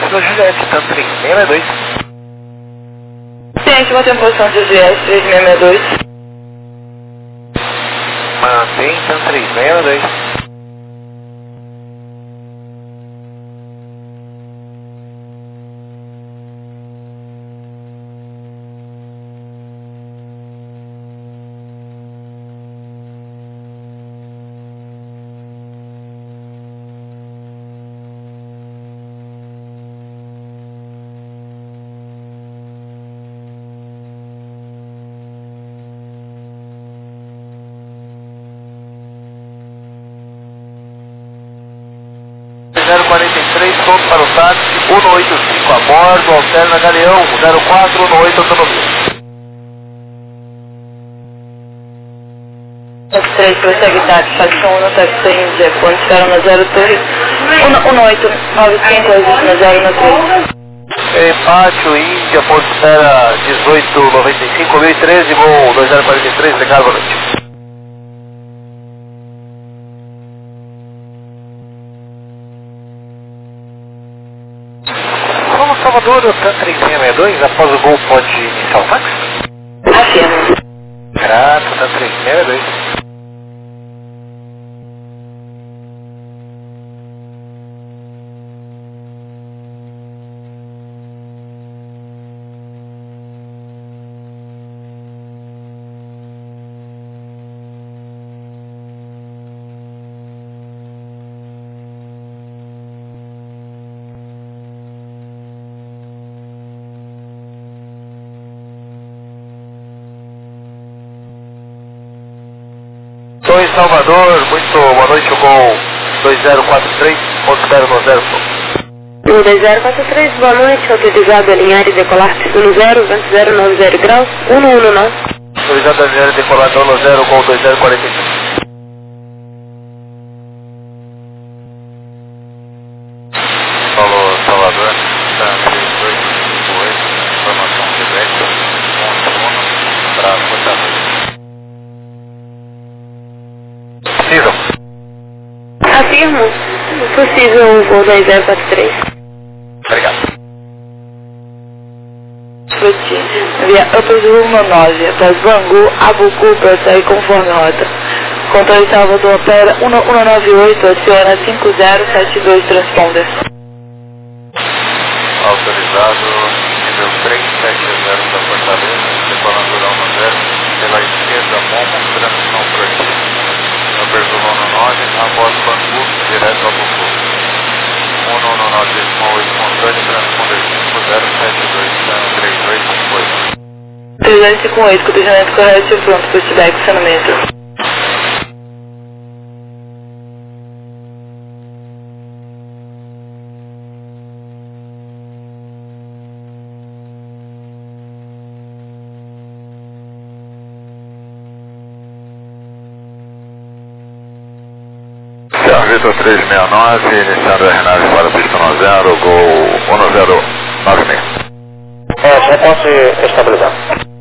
Vila Juliette, tanto 3662. Ciente, mantém posição de GS 3662. Mantém, tanto 3662. Zero 43, ponto para o táxi, 185 a bordo, alterna Galeão, 04, 18 autonomia. 3, prossegue táxi, facção 1, táxi Índia, quando espera na 0 Torre, 1895, existe na 0 na 3. Pátio, Índia, ponto espera 1895, 1013, voo 2043, obrigado, boa noite. Salvador, TAM 3662, após o voo pode iniciar o táxi? Afirmo. Grato, TAM 3662. Estou em Salvador, muito boa noite, o voo 2043, ponto espera no 0. 2043, boa noite, autorizado a alinhar e decolar no 0, vento 090 graus, 119. Autorizado a alinhar e decolar no 0, voo 2045. Falou, Salvador, TAM 3258, informação Quebec, ponto 1, para Fortaleza. Possível? Afirmo. Possível o voo 2043. Obrigado. Fruti. Via Upper Rumo 9, após Bangu, Abucu, prossegue conforme rota. Controle Salvador opera 198, aciona 5072, transponder. Autorizado, nível 370 da Fortaleza, decolando Durão no 0, pela esquerda, Momo, transição por aqui. Upper Rumo 9, após Bangu, direto ao Bucu. 199,8 controle, transponder 5072, TAM 3258. 358, cotejamento correto e pronto, pushback, funcionamento. Vitor 369, iniciando a RNAV para pista 10, Gol 1096. Já posso estabilizar.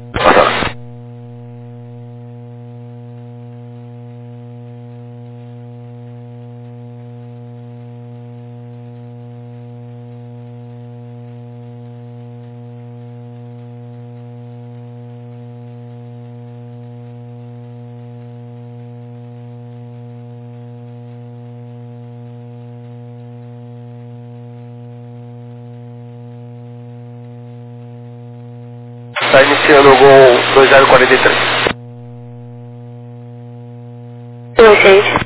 Está iniciando o Gol 2043. Inocente.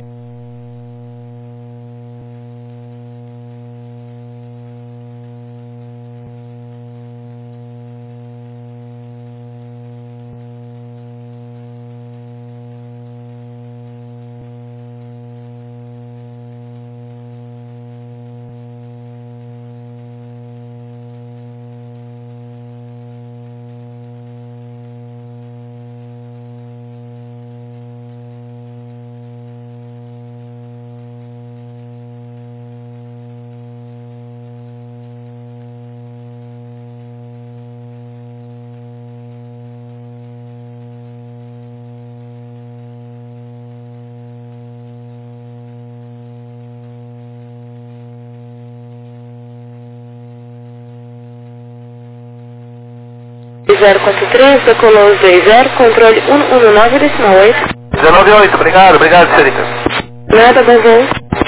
1043, decolou 20, controle 119,8. 198, obrigado, senhorita. Nada, bom voo.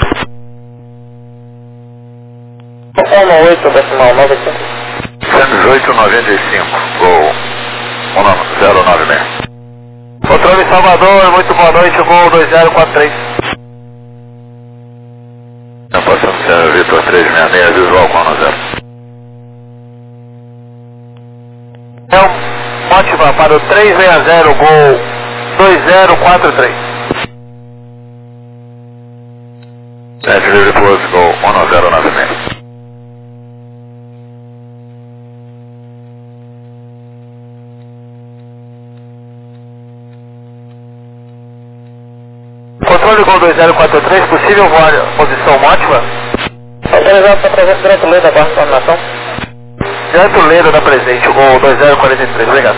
118,95. 118,95, gol 1096. Controle Salvador, muito boa noite, gol 2043. Passando Sérgio Vitor 366, visual com 10. Ótima para o 360, gol 2043. Sérgio Vitor, gol 1096. Controle gol 2043, possível voar posição ótima? Autorizado para presente direto Leda, barra de coordenação. Direto Leda da presente, gol 2043, obrigado.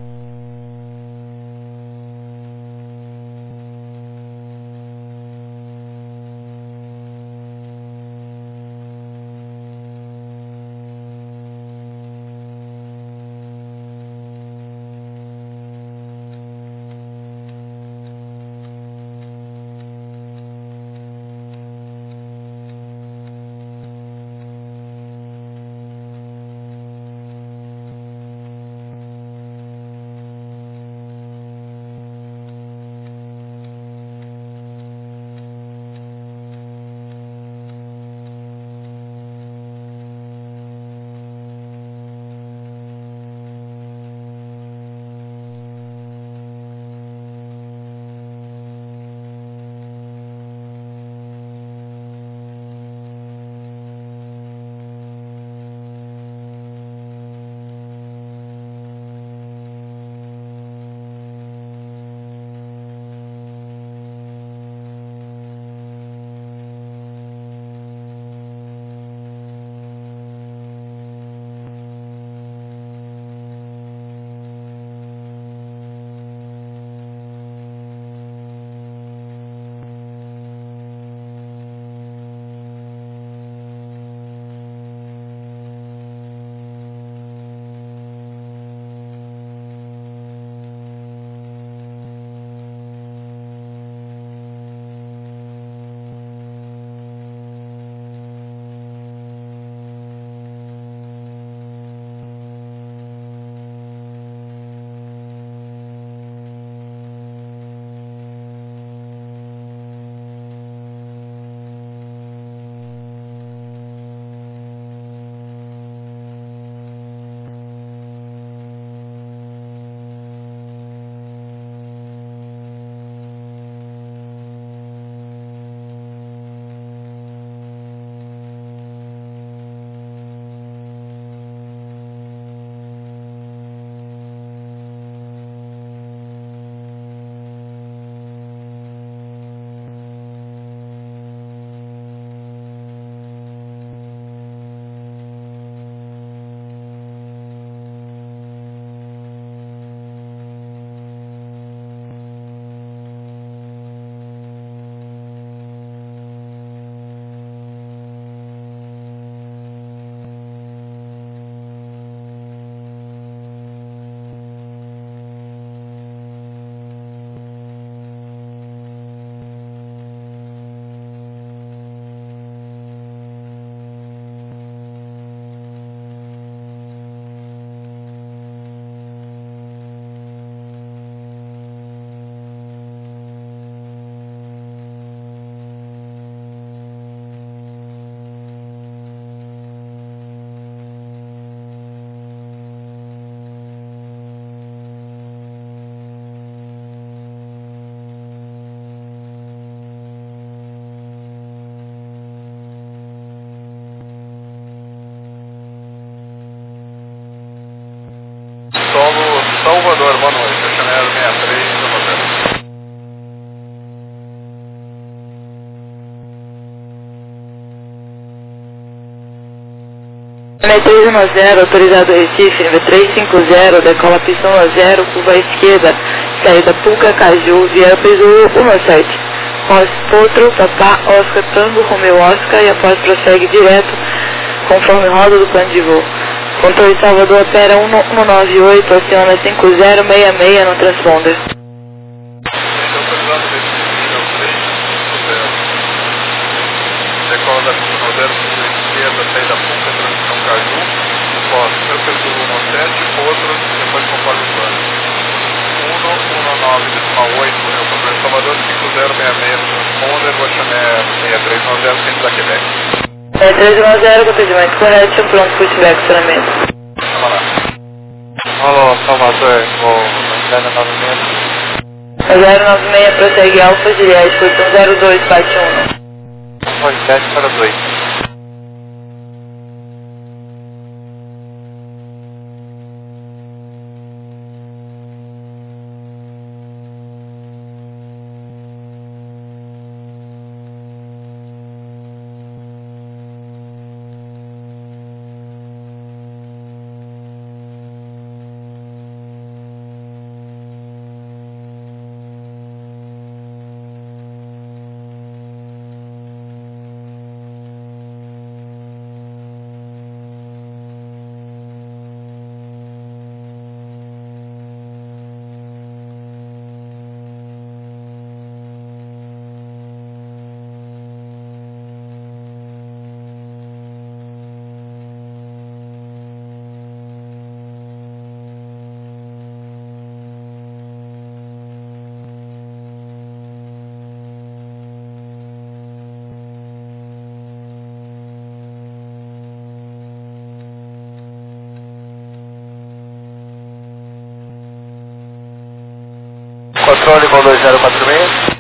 Solo Salvador, boa noite, Chanel 63, Salvador. M310, autorizado Recife, M350, decola pistão a 0, curva à esquerda, saída Puca, Caju, via Piso 17. Pós Potro, Papá, Oscar, Tango, Romeu, Oscar e após prossegue direto, conforme roda do plano de voo. Controle Salvador, opera 198, aciona 5066 no transponder. Autorizado desse nível 350. Decola da curva 0 para esquerda, saída pública, transmissão Caju. Pós, Upper 17, outros, depois conforme o plano. 119,8, eu controle Salvador, 5066 no transponder, Rochamer 6390, centro da Quebec. 6390, procedimento correto, pronto, pushback, acionamento. Vamos lá. Alô, Salvador, vou 096. 096, prossegue Alfa Juliette, posição 02, parte 1. Oi, 702. Controle com 2046.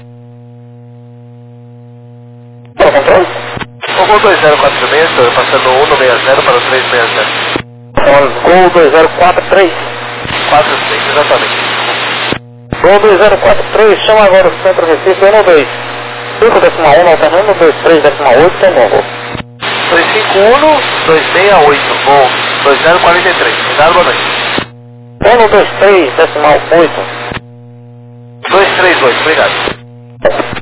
Qual controle? Com 2046, senhor, passando 160 para o 360. Gol 2043. 46, exatamente. Gol 2043, chama agora o centro Recife 112. 5,1 alternando, 23,8, tem novo. 251, 268, voo 2043. Cuidado, boa noite. 123,8. 238, obrigado.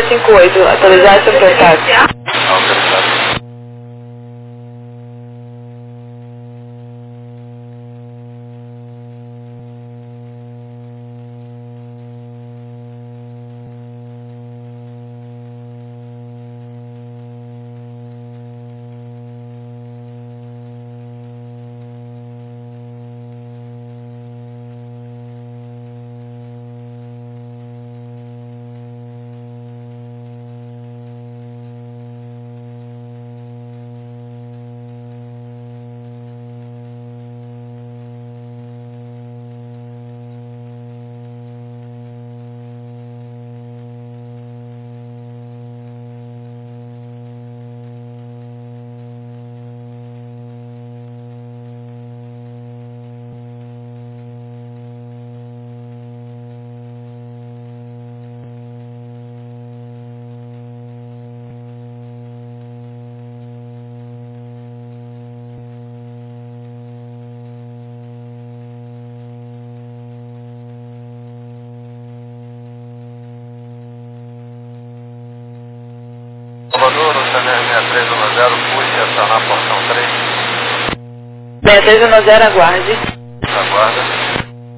058, atualizar seu contato. Autorizado. Salvador, o CNR 6310, fui acionar a porção 3. 6310, aguarde. Aguarda.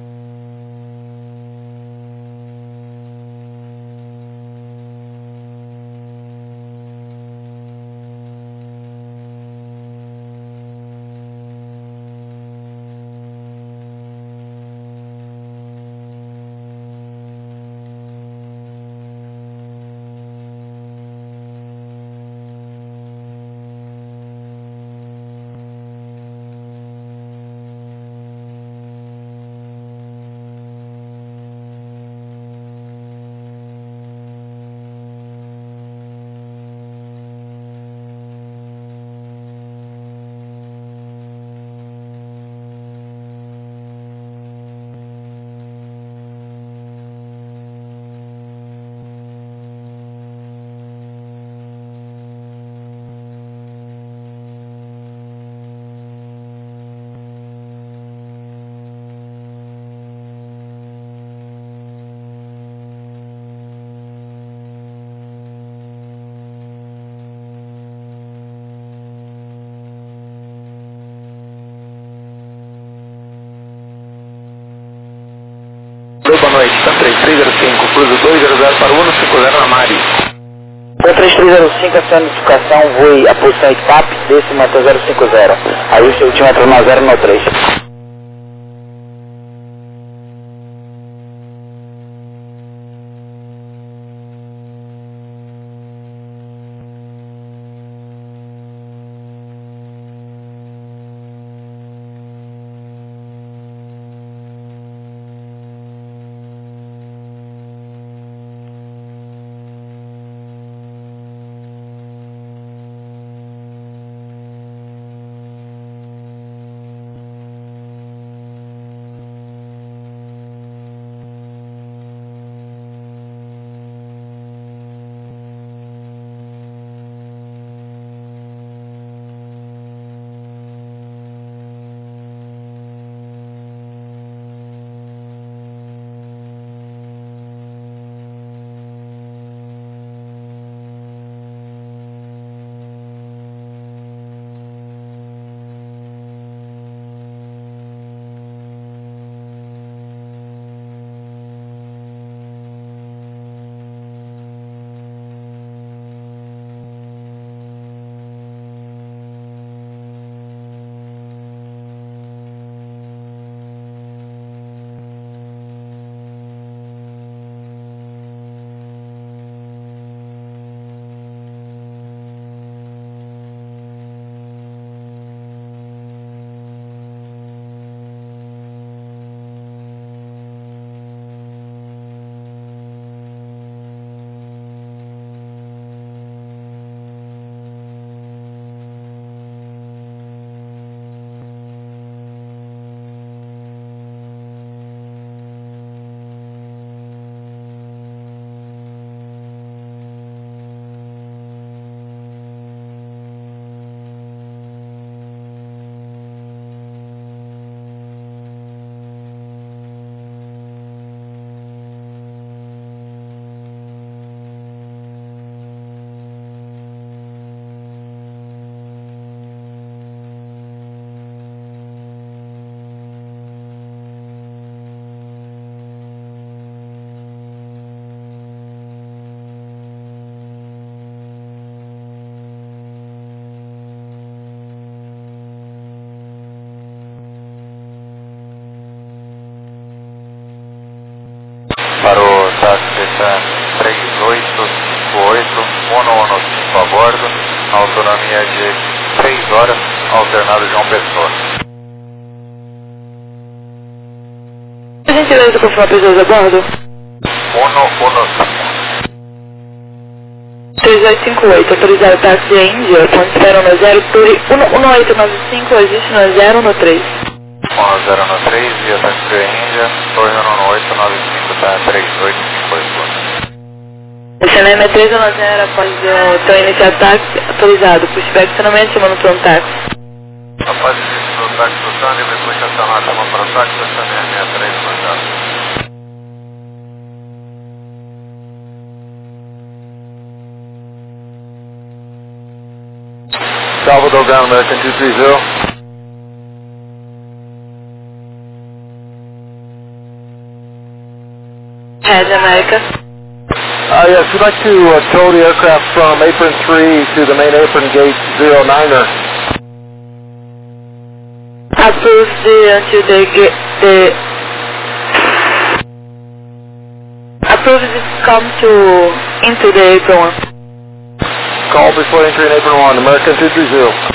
Boa noite, está 3305, cruzo 200 para 150 na Mari. 3305, a sua notificação, voe a posição ETAP, décima até 050. Aí o seu ultímetro na 093. autonomia de 6 horas, alternado João Pessoa. A gentileza confirmar pessoas a bordo? 3858, autorizado táxi a Índia, ponto espera no 0, Turi 1895, existe no 0 no 3. 10 no 3, via táxi a Índia, Torre 1895, tá 3858. Esse nome é 310, após o teu iniciar táxi, autorizado, pushback estacionamento, chamando para um táxi. Após o início do táxi do Tânia, depois estacionar, chamando para o táxi, estacionamento 63, mandado. Salvador Ground, American 230. Head America. Yes, we'd like to tow the aircraft from apron 3 to the main apron gate 09er. Approve until approve it come into the apron 1. Call before entering apron 1, American 230.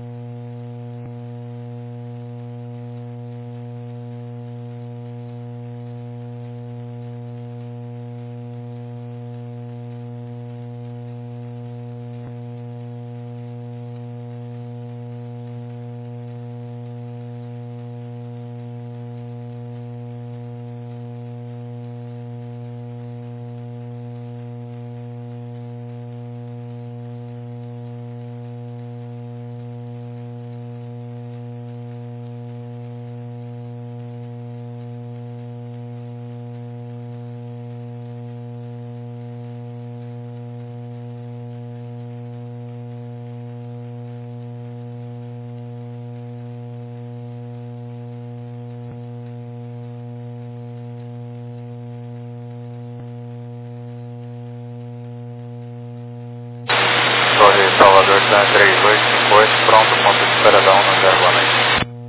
Torre Salvador, tá 3858, pronto, ponto de espera da 1 no 0, boa noite.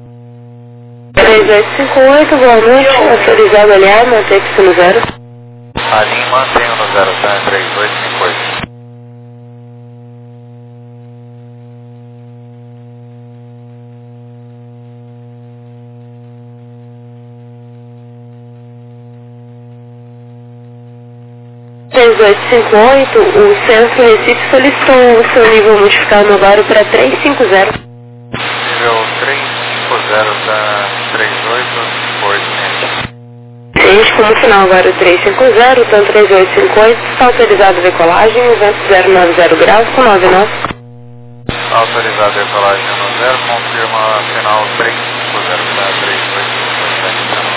3858, boa noite, autorizado aliar, manter-se no 0. A linha mantenha no 0, tá 3858. O Censo Recife solicitou o seu nível modificado agora para 350. Nível 350, tá 3858. Gente, como final agora 350, então 3850, está autorizado a decolagem, o vento 090 graus com 99. Autorizado a decolagem no 0, confirma final 350, tá 3858.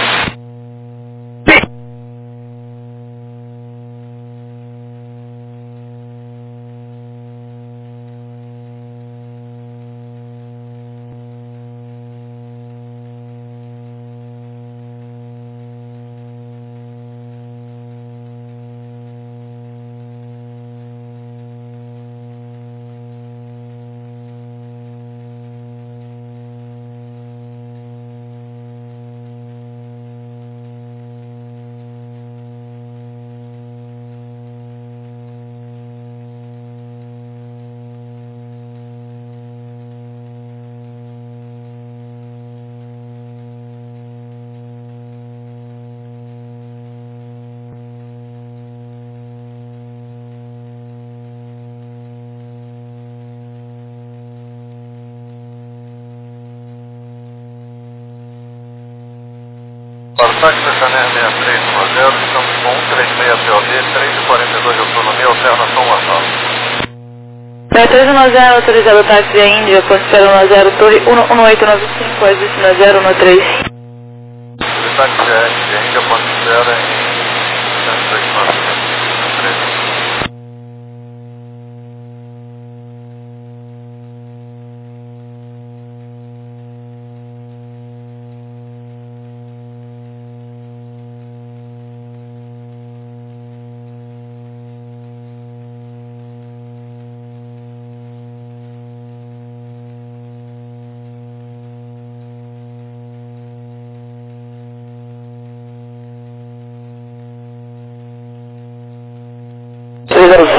Para o táxi Chanel 6310, estamos com 136 POD, 342 de autonomia, alternação local. 310, autorizado o táxi a Índia, ponto espera 10, Torre 1895, existe no 0 no 3. O táxi ainda ponto espera em 139.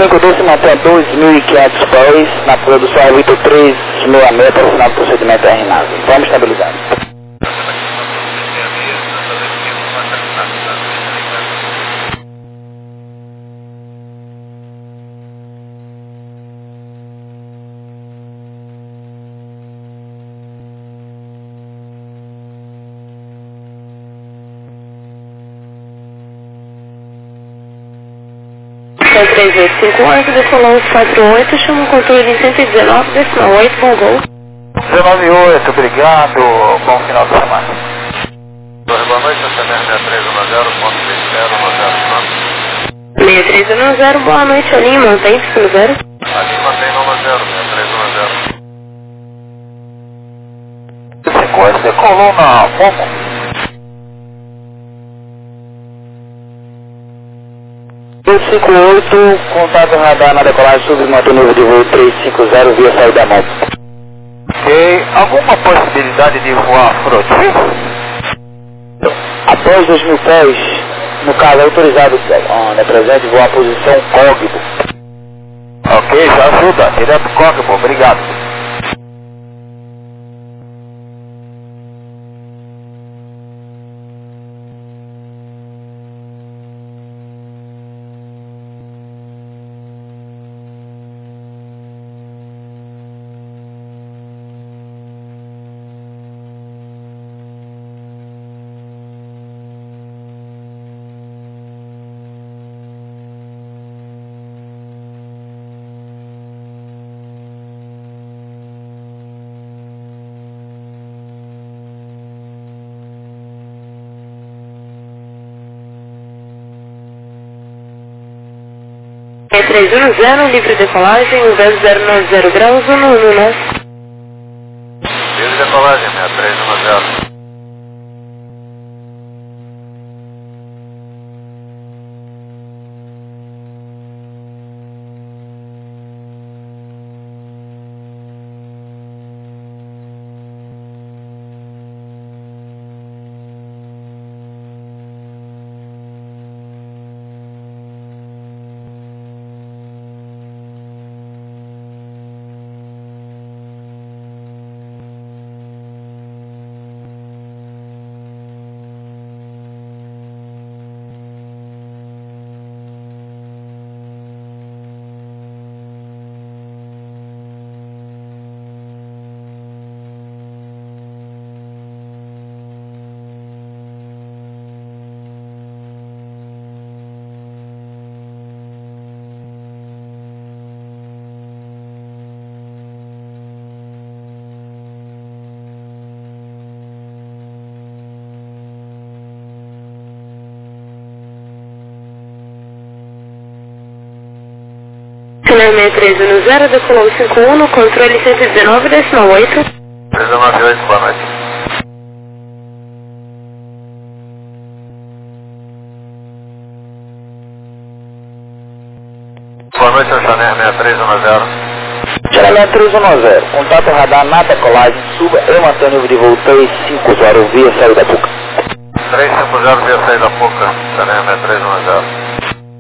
352 se mantém a 2.500 pés na altura do sol 8366 para o final do procedimento R-Nave. Vamos estabilizar. Então 3858, decolou 48, chama o controle em 119,8, bom voo. 198, obrigado, bom final de semana. Boa noite, Santander 6310, ponto 6010, 6310, boa noite, Alinho, mantém no 0. Ali mantém 90, 6310. Sequência decolou na Momo. 258, contato radar na decolagem submotor nível de voo 350 via saída da Momo. Ok, alguma possibilidade de voar fronteira? Após 2.000 pés, no caso autorizado, onde é presente, voar a posição cógnigo. Ok, já ajuda, direto cógnigo, obrigado. É 310, livre decolagem, o vento 090 graus, 1 né? Livre decolagem, 6310. Canal 6310, decolou 51, controle 119,8. 398, boa noite. Boa noite, Santander 6310. Chanel 310, contato radar na decolagem, suba e mantém o nível de voo 350 via saída da Puca. 350 via saída da Puca, Santander 6310.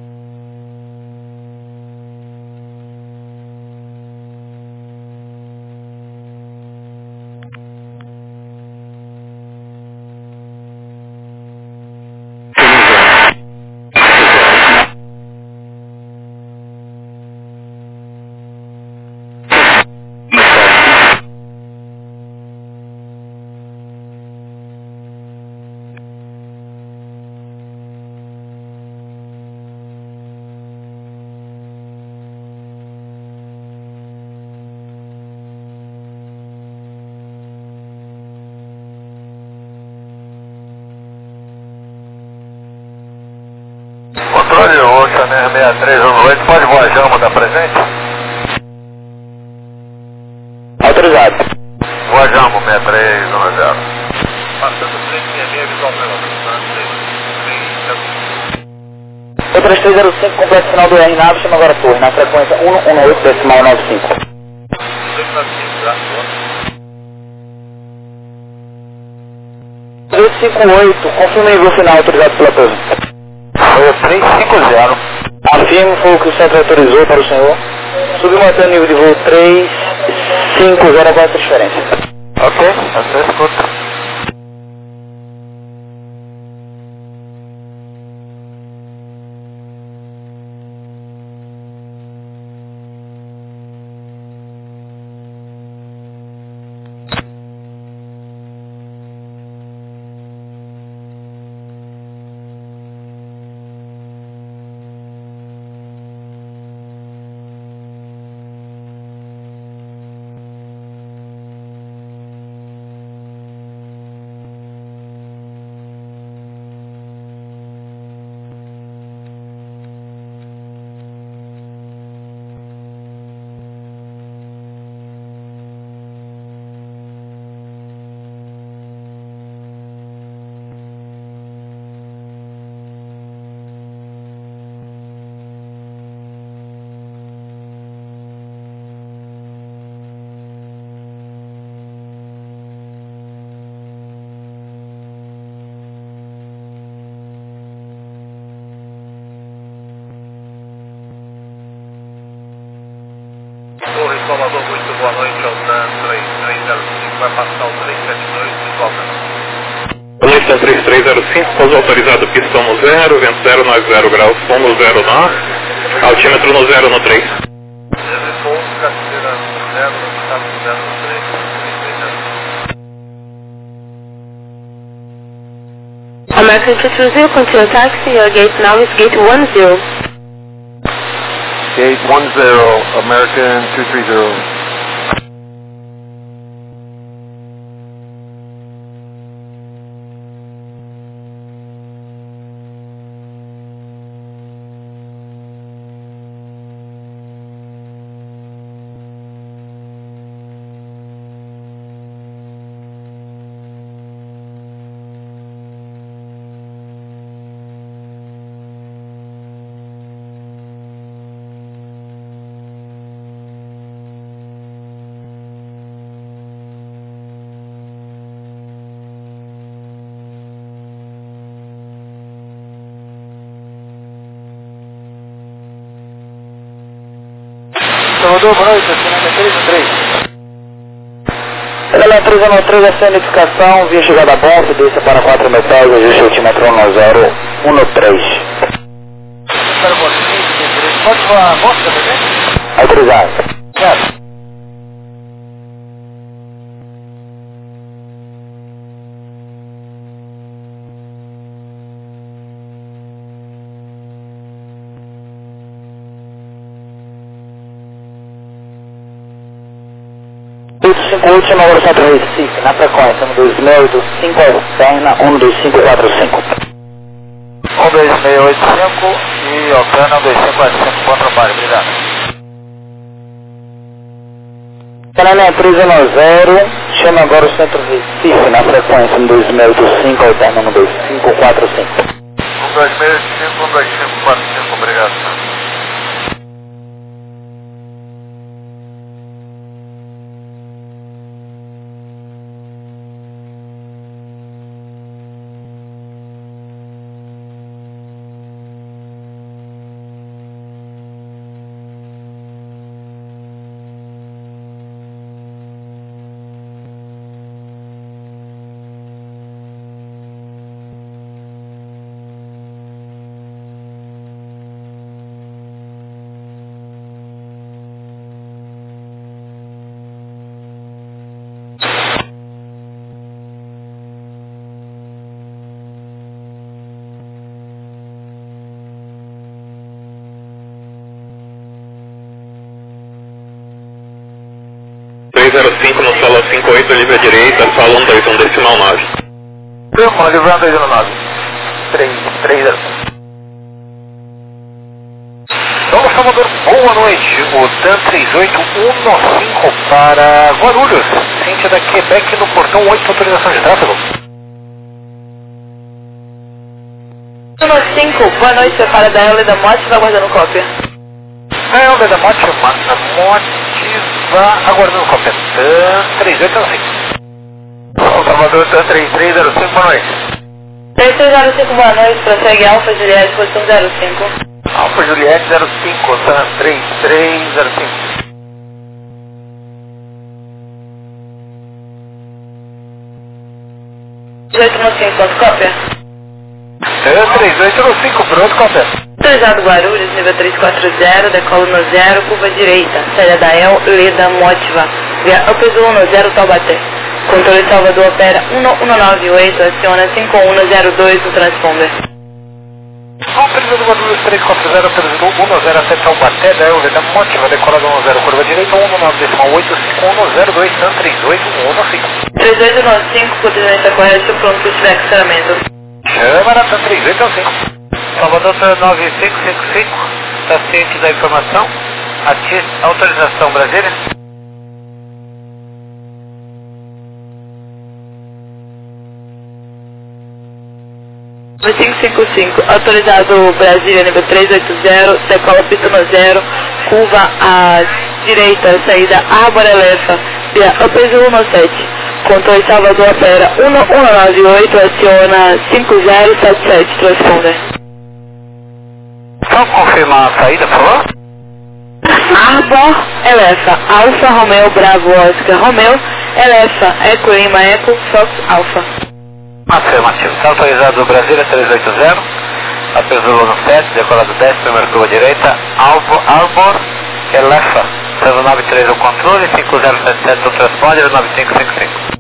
Controle, o Chanel 6318, pode voar Jamba, tá presente? Autorizado. Voar Jamba, 6310. Passando 366, visual pela 3305, completo final do R-Nave, chama agora torre, na frequência 118,95. 258, confirma o final autorizado pela torre. 350. Afirmo, foi o que o centro autorizou para o senhor. Submantendo o nível de voo 350 com a transferência. Ok, essa escuta. Torre Salvador, muito boa noite, Altan 3305, vai passar o 372 de volta. Boa noite, Altan 3305, pouso autorizado, pista no 0, vento 090 graus, som no 0 norte, altímetro no 0 no 3. Pouso, carteira 0, estado 0 no 3, 330. American 220, continue taxi, your gate now is gate 10. Gate 10, American 230. Salvador, boa noite, assinante 313. Ela 313, essa é a notificação, via chegada a bom, desça para 4 metais, ajuste altímetro 1013. Pode falar a moça também? Autorizado. Certo. Última hora Centro Recife, na frequência 12685, externa 12545. 12685 e Alcana 12545, bom trabalho, obrigado. Canalha 310, chama agora o Centro Recife, na frequência 12685, externa 12545. 12685, 12545, obrigado. No solo 58, livre à direita, sala 121, decimal 9. Primo, livrando 209. 330. Vamos, Salvador, boa noite. O TAN 38195 para Guarulhos. Cíntia da Quebec no portão 8, autorização de tráfego. 195, boa noite, para da Eula da Mote, vai aguardando cópia. A Eula da Mote, vá aguardando cópia. TAN 3805. Salvador, TAN 3305, boa noite. 3305, boa noite, prossegue Alfa Juliette, posição 05. Alfa Juliette 05, San 3305. 3815, pode cópia? 3815, pronto, cópia. Autorizado Guarulhos, nível 340, decolo no 0, curva direita, saída da El Leda Motiva, via Upper Zulu no 0, Taubaté. Controle Salvador opera 1198, aciona 5102 no transponder. Autorizado Guarulhos 340, autorizado 10 até Taubaté, da El Leda Motiva, decolado no 0, curva direita, 19,85102, San 3815. 3815, coordenada correta, pronto para estiver aceleramento. Chama na San 3815. Salvador 9555, está ciente da informação? Autorização Brasília? No 555, autorizado Brasília, nível 380, decola pista no 0, curva à direita, saída Árvore Elefa, via Upper Zulu no 7. Controle Salvador opera 1198, aciona 5077, transponder. Só confirmar a saída, por favor? Arbor Elefa, Alfa Romeo Bravo Oscar Romeo, Elefa, Eco Lima Eco, Fox Alfa. Afirmativo. Está autorizado Brasília 380, Apesolo no 7, decolado 10, primeira curva direita, Arbor Elefa, 093 o controle, 5077 o transponder, 9555.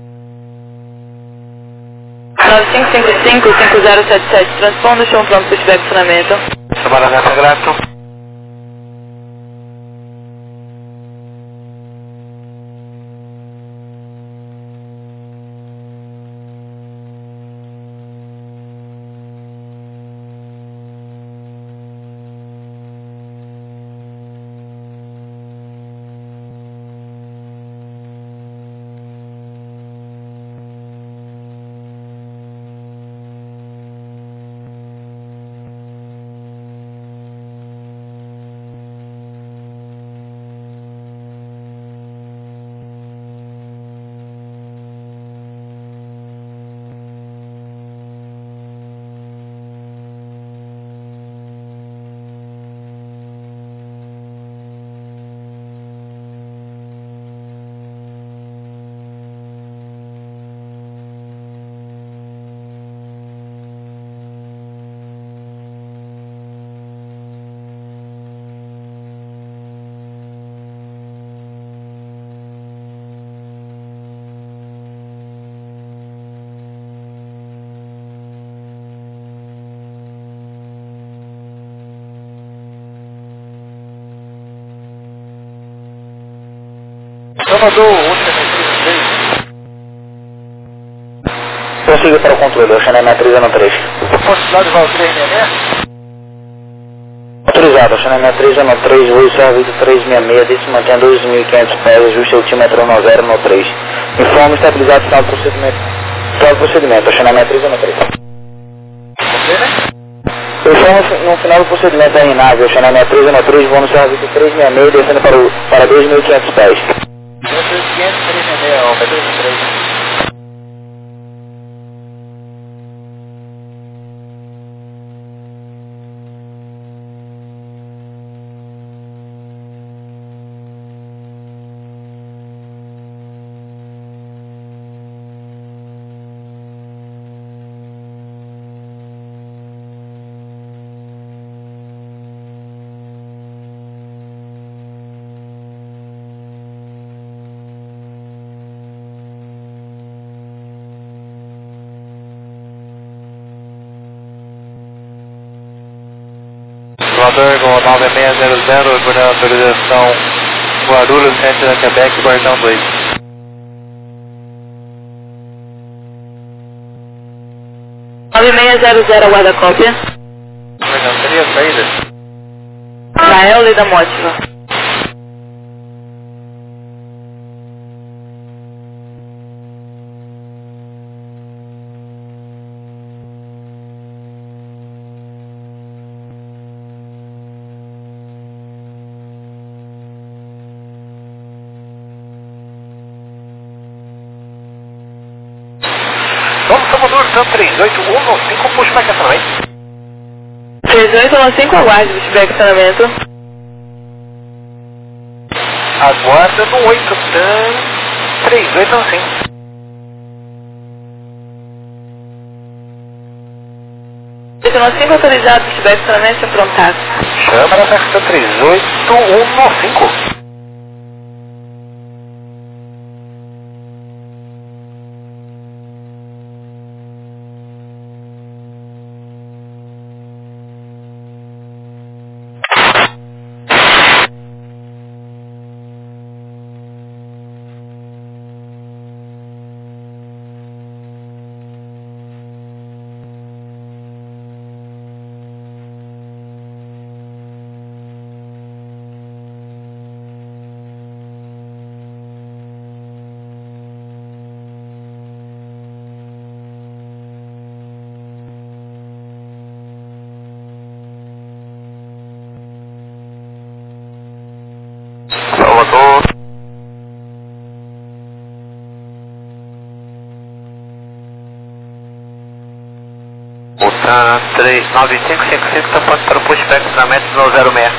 9555, 5077, transponder, chão pronto para estiver funcionamento. Chamada nessa grato. Salvador, Prossiga para o controle, Oceana 313. Possibilidade Val 366? Autorizado, Oceana 313, voo serviço 366, desse mantém 2.500 pés, ajuste altímetro no 0 no 3. Informe estabilizado final do procedimento. Final do procedimento, Oceana 313. Informe no final do procedimento da nave, Oceana 313, voo no serviço 366, descendo para 2.500 pés. 2.500, 366, ó, 313. Salvador com 9600, por autorização Guarulhos, centro da Quebec, Guardão 2. Aguarda cópia. Guardão, seria a saída? Da El Leda Motiva. Vamos, Salvador, San 3815, puxa mais essa também. 3815, aguarde o feedback estacionamento. Aguarda no 8 TAM 3815. 3815 autorizado o feedback estacionamento sem prontaço. Chama na taxa 3815. Salvador. Multa 39555 está pronto para o pushback estacionamento no 06.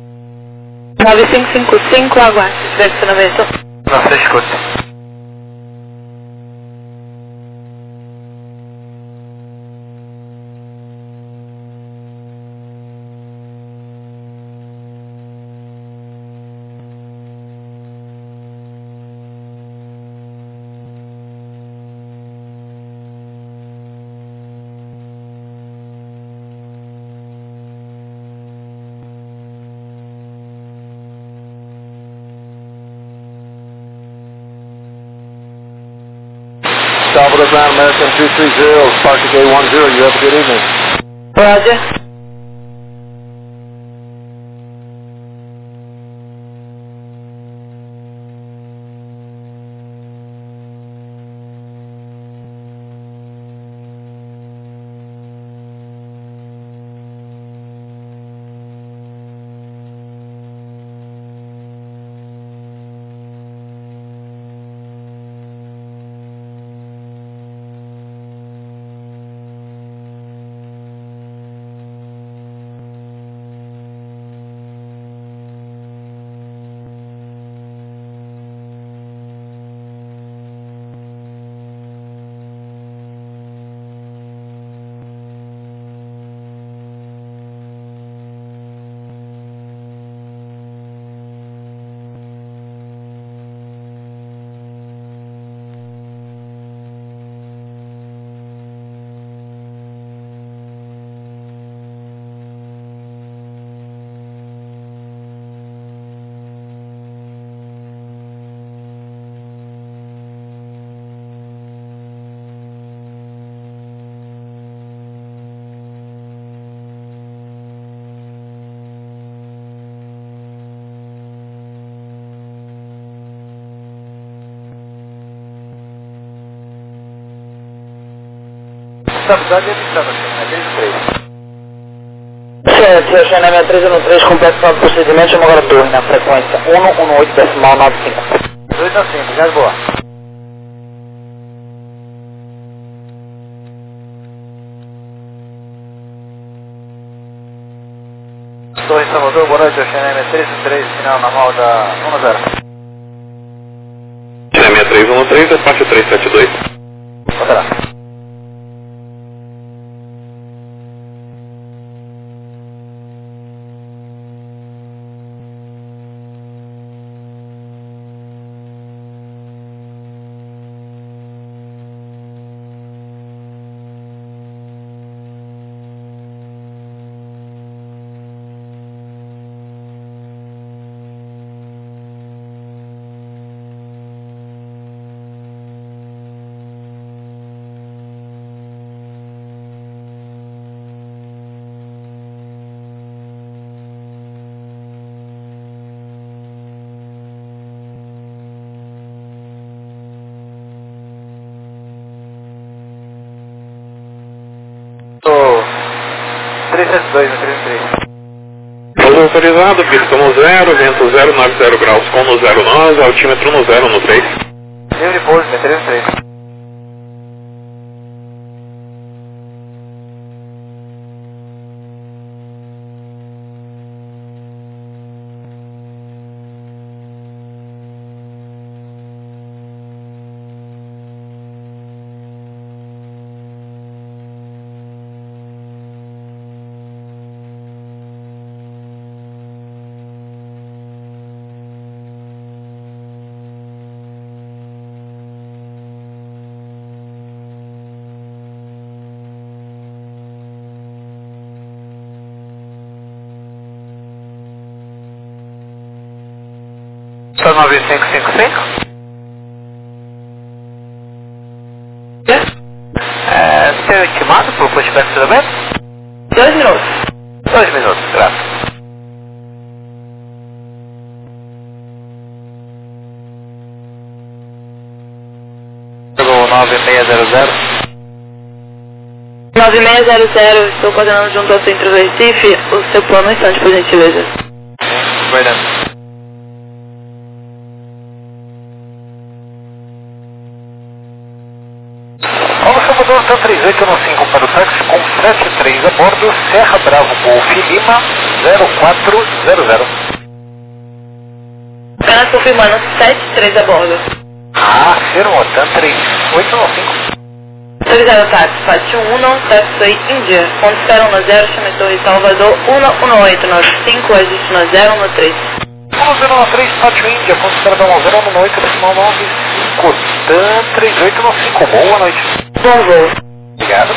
9555, aguarde o feedback estacionamento. Não se escute. Salvador Ground American 230, Sparky J10, you have a good evening. Roger. Estabilidade é de estacionamento, é 33. Certo, estacionamento 313, completo para o procedimento, chama agora torre na frequência 118,95. 295, já de boa. Torre Salvador, boa noite, estacionamento 313, final normal da 10. Estacionamento 313, despacho 372. Bota lá. Tô 372 no 33. Pouso autorizado, pista no 0, vento 090 graus com no 09, altímetro no 0 no 3. Livre pouso, 33. Tá 9555? Você é intimado por pushback de cruzamento? 2 minutos. 2 minutos, graças. Chegou 9600. 9600, estou coordenando junto ao centro do Recife. O seu plano é instante, por gentileza. Verdade. Salvador, TAM 3815 para o táxi com 73 a bordo, Serra Bravo Golf Lima 0400. Apenas confirmando 73 a bordo. Ah, firmou, TAM 3815. Autorizado táxi, Pátio 1, Taxi Índia. Ponto 010, chame Torre Salvador 11895, ajuste no 013. 1013, Pátio Índia, ponto 01018, decimal 95, TAM 3815, boa noite. Bom voo. Obrigado.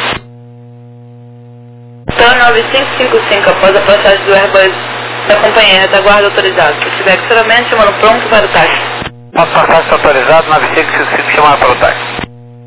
TAM 9555, após a passagem do Airbus da companhia, retaguarda autorizado. Se tiver extremamente, chamando pronto para o táxi. Nosso passagem está autorizado, 9555, chamado para o táxi.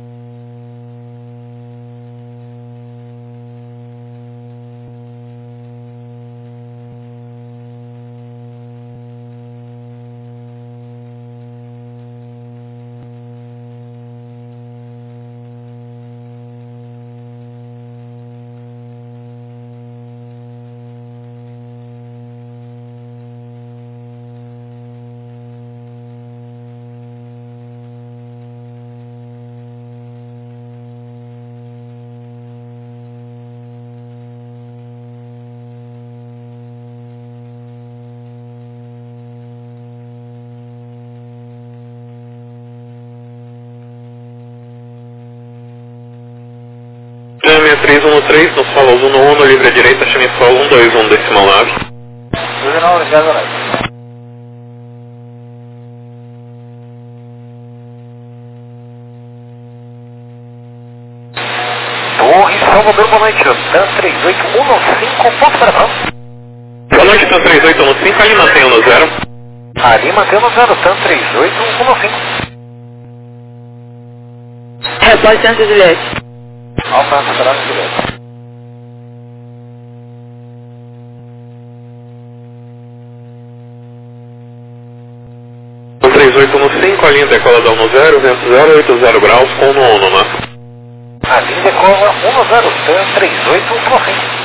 TAM 6313, nos fala 1 livre à direita, chame solo 121, decimal 9. Obrigado, boa noite. Torre Salvador, boa noite, TAM 3815, ponto para não. Boa noite, TAM 3815, ali mantém no 0. Ali mantém no 0, TAM 3815. Repórter Santos Juliette. Alfa, Santarém, direto. TAM 3815, a linha decola da 10, vento 080 graus, com no 1, né? A linha decola 10, TAM 3815.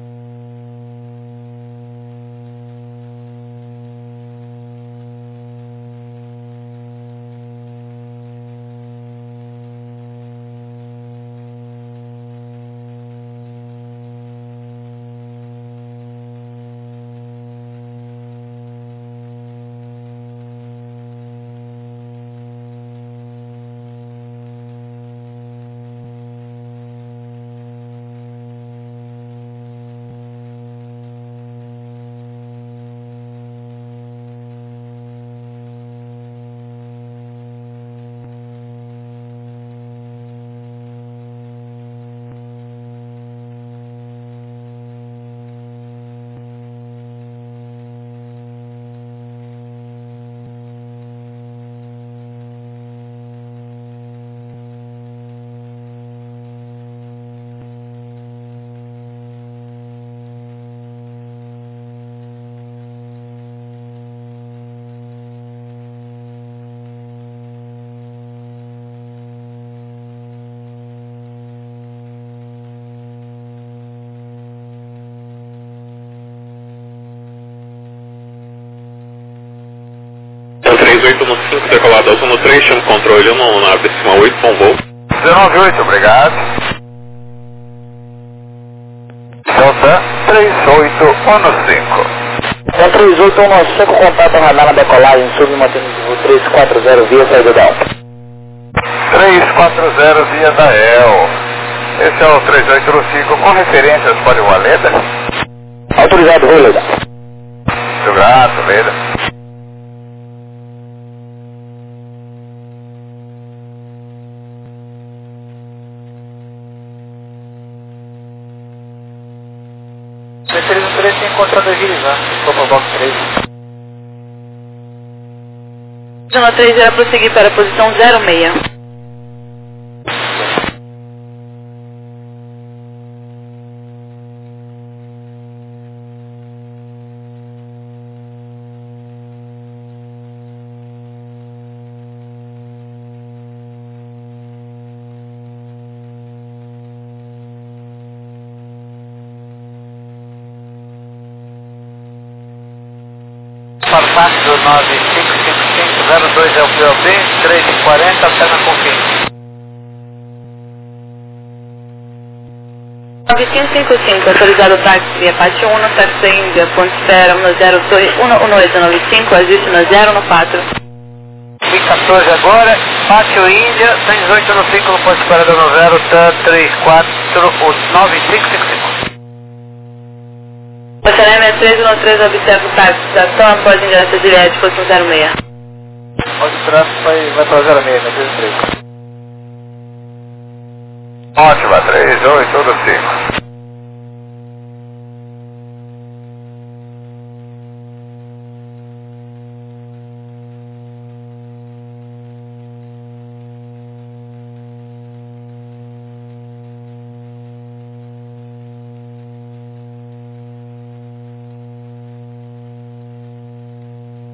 TAM 3815, decolada 13, chame controle 1 na decimal 8, bom voo. 098, obrigado. Delta 3815. TAM 3815, contato radar na decolagem, submantendo 340 via saída da Alfa. 340 via da EL. Esse é o 3815, com referências para o Aleda. Autorizado, voo legal. Muito grato, Leda. C313 encontrado a agilizar, Copa Box 3. 3 irá prosseguir para a posição 06. Farmácia do 955502 é o POB, 3h40, até na Confim. 9555, autorizado o táxi via Pátio 1, táxi Índia, ponto espera 11895, ajuste no 014. 14 agora, Pátio Índia, 118 no 5, no ponto espera no 034, 9555. Passaria 6313, observa o táxi, estação após ingresso direto, fosse 06. Pode esperar, vai para 06, na 33. Ótima, 38 do 5.